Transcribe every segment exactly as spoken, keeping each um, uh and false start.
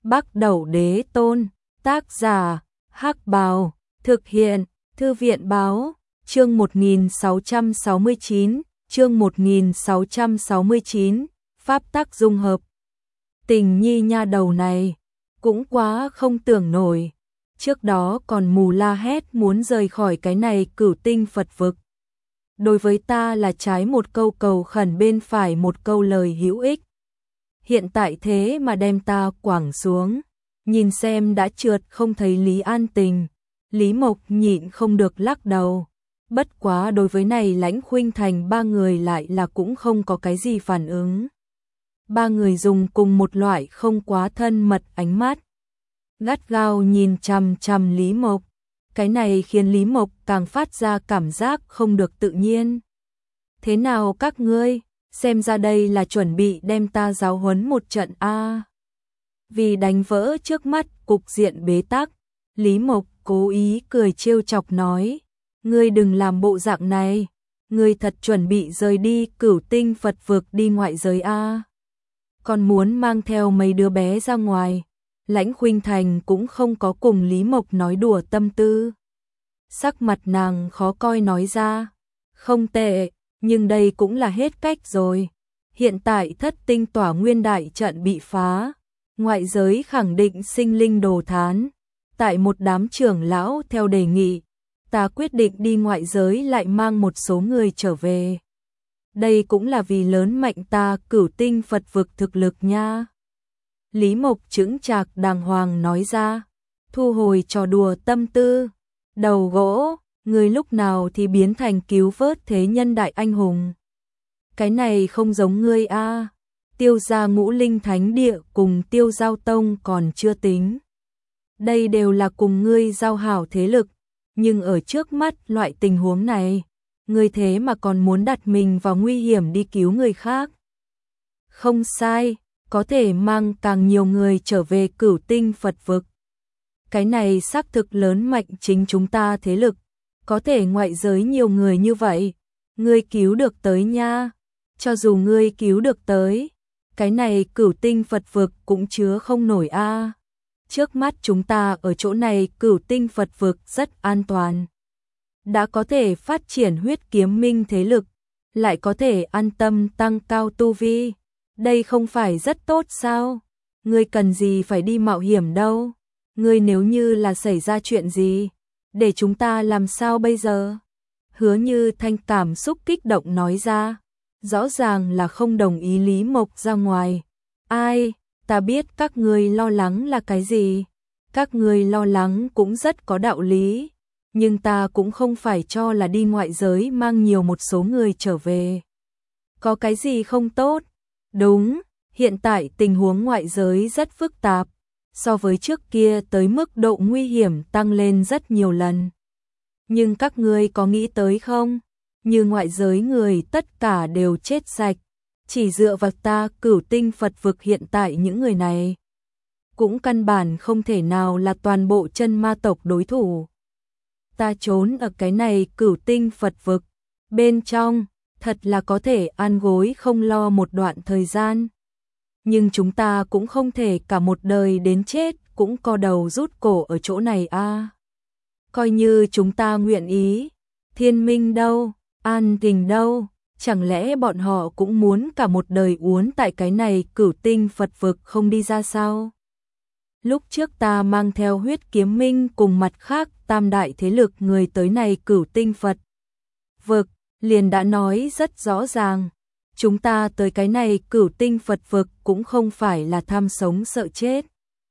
Bắc Đẩu Đế Tôn, tác giả, Hắc Bào, thực hiện, Thư viện báo, chương một nghìn sáu trăm sáu mươi chín, chương một nghìn sáu trăm sáu mươi chín, pháp tắc dung hợp. Tình nhi nha đầu này, cũng quá không tưởng nổi, trước đó còn mù la hét muốn rời khỏi cái này cửu tinh Phật vực. Đối với ta là trái một câu cầu khẩn bên phải một câu lời hữu ích. Hiện tại thế mà đem ta quẳng xuống, nhìn xem đã trượt không thấy Lý An Tình, Lý Mộc nhịn không được lắc đầu. Bất quá đối với này Lãnh Khuynh Thành ba người lại là cũng không có cái gì phản ứng. Ba người dùng cùng một loại không quá thân mật ánh mắt, gắt gao nhìn chằm chằm Lý Mộc. Cái này khiến Lý Mộc càng phát ra cảm giác không được tự nhiên. Thế nào các ngươi, xem ra đây là chuẩn bị đem ta giáo huấn một trận a. À. Vì đánh vỡ trước mắt cục diện bế tắc, Lý Mộc cố ý cười trêu chọc nói, ngươi đừng làm bộ dạng này, ngươi thật chuẩn bị rời đi cửu tinh Phật vực đi ngoại giới a. À. Còn muốn mang theo mấy đứa bé ra ngoài. Lãnh Khuynh Thành cũng không có cùng Lý Mộc nói đùa tâm tư. Sắc mặt nàng khó coi nói ra, không tệ, nhưng đây cũng là hết cách rồi. Hiện tại thất tinh tỏa nguyên đại trận bị phá, ngoại giới khẳng định sinh linh đồ thán. Tại một đám trưởng lão theo đề nghị, ta quyết định đi ngoại giới lại mang một số người trở về. Đây cũng là vì lớn mạnh ta cửu tinh Phật vực thực lực nha. Lý Mộc chững chạc đàng hoàng nói ra, thu hồi trò đùa tâm tư. Đầu gỗ, người lúc nào thì biến thành cứu vớt thế nhân đại anh hùng. Cái này không giống ngươi a. À. Tiêu gia Ngũ Linh Thánh Địa cùng Tiêu Giao Tông còn chưa tính. Đây đều là cùng ngươi giao hảo thế lực, nhưng ở trước mắt loại tình huống này, ngươi thế mà còn muốn đặt mình vào nguy hiểm đi cứu người khác. Không sai, có thể mang càng nhiều người trở về cửu tinh Phật vực. Cái này xác thực lớn mạnh chính chúng ta thế lực, có thể ngoại giới nhiều người như vậy, ngươi cứu được tới nha. Cho dù ngươi cứu được tới, cái này cửu tinh Phật vực cũng chứa không nổi a. À. Trước mắt chúng ta ở chỗ này cửu tinh Phật vực rất an toàn. Đã có thể phát triển huyết kiếm minh thế lực, lại có thể an tâm tăng cao tu vi. Đây không phải rất tốt sao? Ngươi cần gì phải đi mạo hiểm đâu? Ngươi nếu như là xảy ra chuyện gì, để chúng ta làm sao bây giờ? Hứa Như Thanh cảm xúc kích động nói ra, rõ ràng là không đồng ý Lý Mộc ra ngoài. Ai, ta biết các ngươi lo lắng là cái gì? Các ngươi lo lắng cũng rất có đạo lý, nhưng ta cũng không phải cho là đi ngoại giới mang nhiều một số người trở về. Có cái gì không tốt? Đúng, hiện tại tình huống ngoại giới rất phức tạp, so với trước kia tới mức độ nguy hiểm tăng lên rất nhiều lần. Nhưng các ngươi có nghĩ tới không? Như ngoại giới người tất cả đều chết sạch, chỉ dựa vào ta cửu tinh Phật vực hiện tại những người này, cũng căn bản không thể nào là toàn bộ chân ma tộc đối thủ. Ta trốn ở cái này cửu tinh Phật vực, bên trong, thật là có thể ăn gối không lo một đoạn thời gian. Nhưng chúng ta cũng không thể cả một đời đến chết cũng co đầu rút cổ ở chỗ này a. À. Coi như chúng ta nguyện ý, Thiên Minh đâu, An Tình đâu, chẳng lẽ bọn họ cũng muốn cả một đời uốn tại cái này cửu tinh Phật vực không đi ra sao? Lúc trước ta mang theo huyết kiếm minh cùng mặt khác tam đại thế lực người tới này cửu tinh Phật vực, liền đã nói rất rõ ràng, chúng ta tới cái này cửu tinh Phật vực cũng không phải là tham sống sợ chết,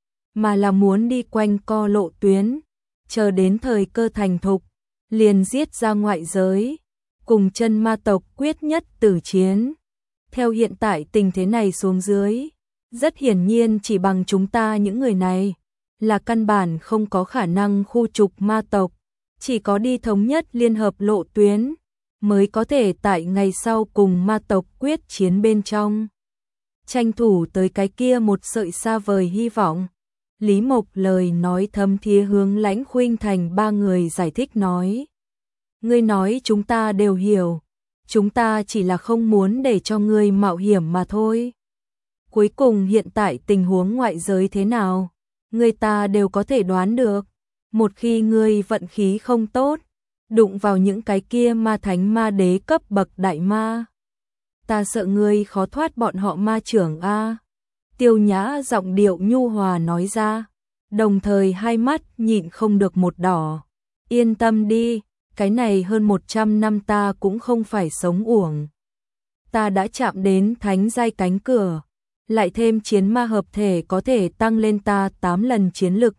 mà là muốn đi quanh co lộ tuyến, chờ đến thời cơ thành thục, liền giết ra ngoại giới, cùng chân ma tộc quyết nhất tử chiến. Theo hiện tại tình thế này xuống dưới, rất hiển nhiên chỉ bằng chúng ta những người này, là căn bản không có khả năng khu trục ma tộc, chỉ có đi thống nhất liên hợp lộ tuyến, mới có thể tại ngày sau cùng ma tộc quyết chiến bên trong. Tranh thủ tới cái kia một sợi xa vời hy vọng. Lý Mộc lời nói thâm thía hướng Lãnh Khuynh Thành ba người giải thích nói. Ngươi nói chúng ta đều hiểu, chúng ta chỉ là không muốn để cho ngươi mạo hiểm mà thôi. Cuối cùng hiện tại tình huống ngoại giới thế nào, người ta đều có thể đoán được. Một khi ngươi vận khí không tốt, đụng vào những cái kia ma thánh ma đế cấp bậc đại ma, ta sợ ngươi khó thoát bọn họ ma trưởng a. Tiêu Nhã giọng điệu nhu hòa nói ra, đồng thời hai mắt nhịn không được một đỏ. Yên tâm đi, cái này hơn một trăm năm ta cũng không phải sống uổng. Ta đã chạm đến thánh giai cánh cửa, lại thêm chiến ma hợp thể có thể tăng lên ta tám lần chiến lực.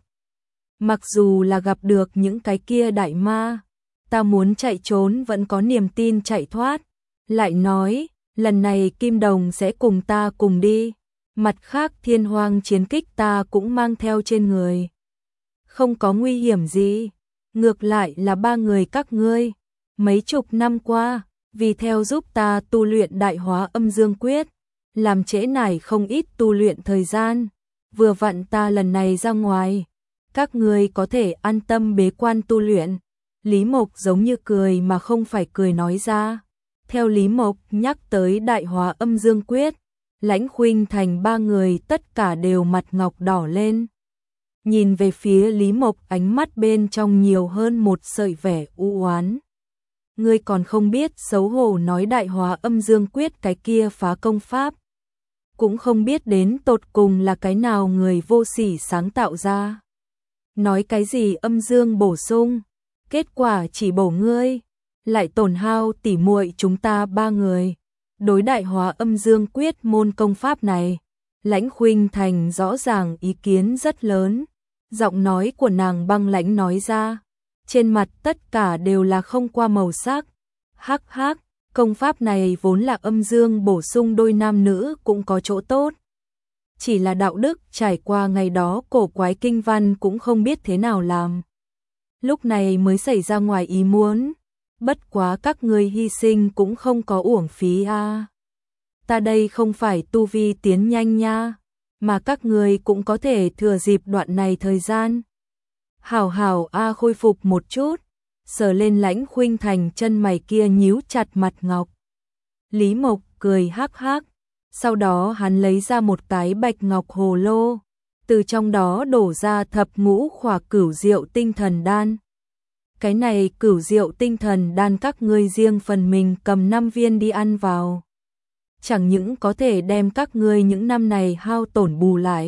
Mặc dù là gặp được những cái kia đại ma, ta muốn chạy trốn vẫn có niềm tin chạy thoát. Lại nói, lần này Kim Đồng sẽ cùng ta cùng đi, mặt khác thiên hoang chiến kích ta cũng mang theo trên người. Không có nguy hiểm gì, ngược lại là ba người các ngươi, mấy chục năm qua, vì theo giúp ta tu luyện đại hóa âm dương quyết, làm trễ nải không ít tu luyện thời gian, vừa vặn ta lần này ra ngoài, các ngươi có thể an tâm bế quan tu luyện. Lý Mộc giống như cười mà không phải cười nói ra. Theo Lý Mộc nhắc tới đại hóa âm dương quyết, Lãnh Khuynh Thành ba người tất cả đều mặt ngọc đỏ lên. Nhìn về phía Lý Mộc, ánh mắt bên trong nhiều hơn một sợi vẻ u oán. Ngươi còn không biết xấu hổ nói đại hóa âm dương quyết cái kia phá công pháp, cũng không biết đến tột cùng là cái nào người vô sỉ sáng tạo ra. Nói cái gì âm dương bổ sung, kết quả chỉ bổ ngươi, lại tổn hao tỉ muội chúng ta ba người. Đối đại hóa âm dương quyết môn công pháp này, Lãnh Khuynh Thành rõ ràng ý kiến rất lớn. Giọng nói của nàng băng lãnh nói ra, trên mặt tất cả đều là không qua màu sắc. Hắc hắc, công pháp này vốn là âm dương bổ sung, đôi nam nữ cũng có chỗ tốt. Chỉ là đạo đức trải qua ngày đó cổ quái kinh văn cũng không biết thế nào làm. Lúc này mới xảy ra ngoài ý muốn. Bất quá các ngươi hy sinh cũng không có uổng phí a. À. Ta đây không phải tu vi tiến nhanh nha, mà các ngươi cũng có thể thừa dịp đoạn này thời gian. Hảo hảo a à, khôi phục một chút, sờ lên Lãnh Khuynh Thành chân mày kia nhíu chặt mặt ngọc. Lý Mộc cười hắc hắc, sau đó hắn lấy ra một cái bạch ngọc hồ lô, từ trong đó đổ ra thập ngũ khỏa cửu diệu tinh thần đan. Cái này cửu diệu tinh thần đan các ngươi riêng phần mình cầm năm viên đi ăn vào. Chẳng những có thể đem các ngươi những năm này hao tổn bù lại,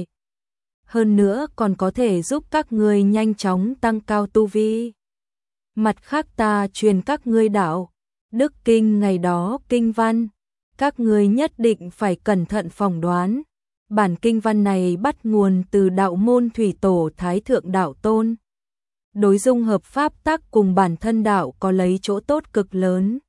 hơn nữa còn có thể giúp các ngươi nhanh chóng tăng cao tu vi. Mặt khác ta truyền các ngươi đạo Đức Kinh ngày đó kinh văn, các ngươi nhất định phải cẩn thận phỏng đoán. Bản kinh văn này bắt nguồn từ đạo môn thủy tổ Thái Thượng Đạo Tôn. Đối dung hợp pháp tắc cùng bản thân đạo có lấy chỗ tốt cực lớn.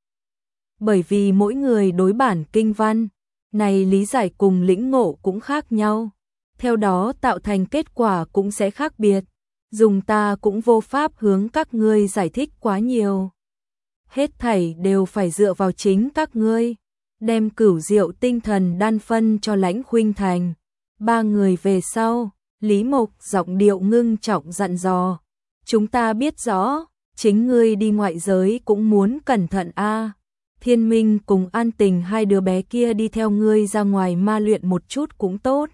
Bởi vì mỗi người đối bản kinh văn này lý giải cùng lĩnh ngộ cũng khác nhau, theo đó tạo thành kết quả cũng sẽ khác biệt. Dùng ta cũng vô pháp hướng các ngươi giải thích quá nhiều. Hết thảy đều phải dựa vào chính các ngươi. Đem cửu diệu tinh thần đan phân cho Lãnh Khuynh Thành. Ba người về sau, Lý Mộc giọng điệu ngưng trọng dặn dò. Chúng ta biết rõ, chính ngươi đi ngoại giới cũng muốn cẩn thận a. À. Thiên Minh cùng An Tình hai đứa bé kia đi theo ngươi ra ngoài ma luyện một chút cũng tốt.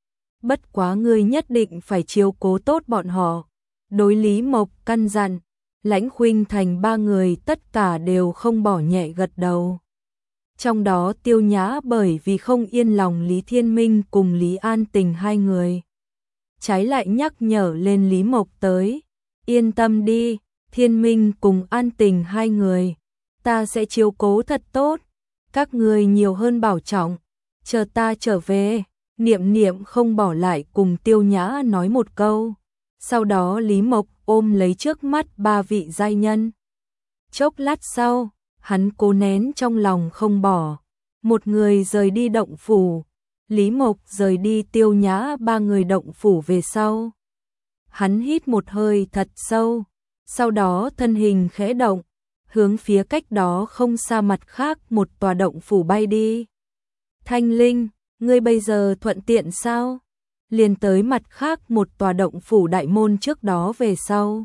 Bất quá ngươi nhất định phải chiếu cố tốt bọn họ. Đối Lý Mộc căn dặn, Lãnh Khuynh Thành ba người tất cả đều không bỏ nhẹ gật đầu. Trong đó Tiêu Nhã bởi vì không yên lòng Lý Thiên Minh cùng Lý An Tình hai người, trái lại nhắc nhở lên Lý Mộc tới. Yên tâm đi, Thiên Minh cùng An Tình hai người, ta sẽ chiếu cố thật tốt. Các người nhiều hơn bảo trọng, chờ ta trở về. Niệm Niệm không bỏ lại cùng Tiêu Nhã nói một câu. Sau đó Lý Mộc ôm lấy trước mắt ba vị giai nhân. Chốc lát sau, hắn cố nén trong lòng không bỏ. Một người rời đi động phủ, Lý Mộc rời đi Tiêu Nhã ba người động phủ về sau. Hắn hít một hơi thật sâu, sau đó thân hình khẽ động, hướng phía cách đó không xa mặt khác một tòa động phủ bay đi. Thanh Linh, ngươi bây giờ thuận tiện sao? Liền tới mặt khác một tòa động phủ đại môn trước đó về sau.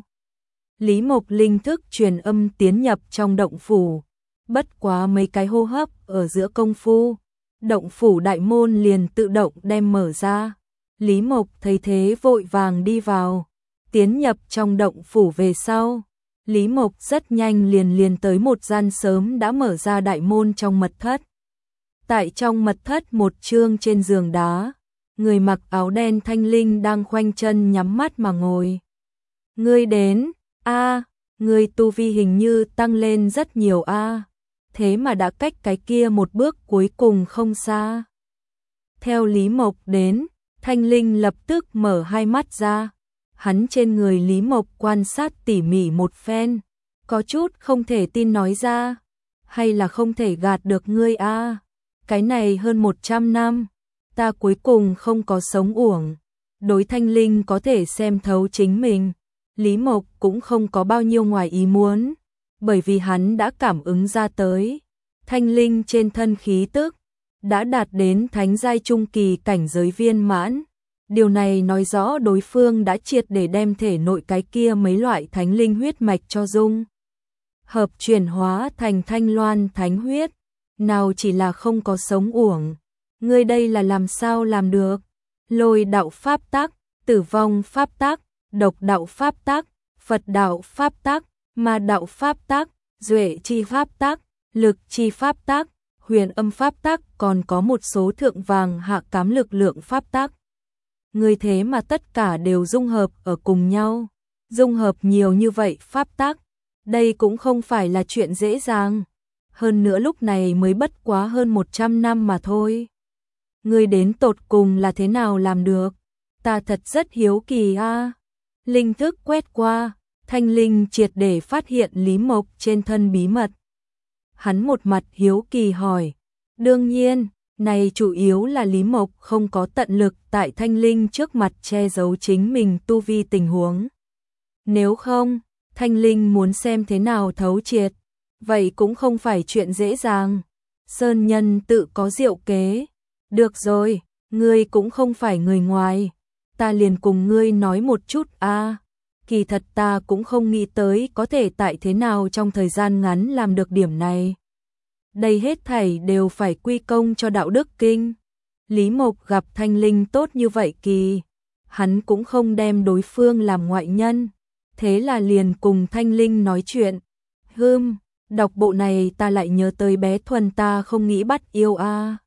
Lý Mộc linh thức truyền âm tiến nhập trong động phủ, bất quá mấy cái hô hấp ở giữa công phu, động phủ đại môn liền tự động đem mở ra. Lý Mộc thấy thế vội vàng đi vào, tiến nhập trong động phủ về sau. Lý Mộc rất nhanh liền liền tới một gian sớm đã mở ra đại môn trong mật thất. Tại trong mật thất một chương trên giường đá, người mặc áo đen Thanh Linh đang khoanh chân nhắm mắt mà ngồi. Ngươi đến, a, ngươi tu vi hình như tăng lên rất nhiều a, thế mà đã cách cái kia một bước cuối cùng không xa. Theo Lý Mộc đến, Thanh Linh lập tức mở hai mắt ra. Hắn trên người Lý Mộc quan sát tỉ mỉ một phen, có chút không thể tin nói ra, hay là không thể gạt được ngươi a, cái này hơn một trăm năm, ta cuối cùng không có sống uổng. Đối Thanh Linh có thể xem thấu chính mình, Lý Mộc cũng không có bao nhiêu ngoài ý muốn, bởi vì hắn đã cảm ứng ra tới. Thanh Linh trên thân khí tức đã đạt đến thánh giai trung kỳ cảnh giới viên mãn. Điều này nói rõ đối phương đã triệt để đem thể nội cái kia mấy loại thánh linh huyết mạch cho dung hợp chuyển hóa thành thanh loan thánh huyết, nào chỉ là không có sống uổng. Ngươi đây là làm sao làm được? Lôi đạo pháp tắc, tử vong pháp tắc, độc đạo pháp tắc, Phật đạo pháp tắc, ma đạo pháp tắc, duệ chi pháp tắc, lực chi pháp tắc, huyền âm pháp tắc, còn có một số thượng vàng hạ cám lực lượng pháp tắc. Người thế mà tất cả đều dung hợp ở cùng nhau, dung hợp nhiều như vậy pháp tắc, đây cũng không phải là chuyện dễ dàng. Hơn nữa lúc này mới bất quá hơn một trăm năm mà thôi. Người đến tột cùng là thế nào làm được? Ta thật rất hiếu kỳ a. À. Linh thức quét qua, Thanh Linh triệt để phát hiện Lý Mộc trên thân bí mật. Hắn một mặt hiếu kỳ hỏi, đương nhiên, này chủ yếu là Lý Mộc không có tận lực tại Thanh Linh trước mặt che giấu chính mình tu vi tình huống. Nếu không, Thanh Linh muốn xem thế nào thấu triệt, vậy cũng không phải chuyện dễ dàng. Sơn nhân tự có diệu kế. Được rồi, ngươi cũng không phải người ngoài, ta liền cùng ngươi nói một chút a. À, kỳ thật ta cũng không nghĩ tới có thể tại thế nào trong thời gian ngắn làm được điểm này. Đây hết thảy đều phải quy công cho đạo đức kinh. Lý Mộc gặp Thanh Linh tốt như vậy kỳ, hắn cũng không đem đối phương làm ngoại nhân, thế là liền cùng Thanh Linh nói chuyện. Hừm, đọc bộ này ta lại nhớ tới bé Thuần ta không nghĩ bắt yêu a. À.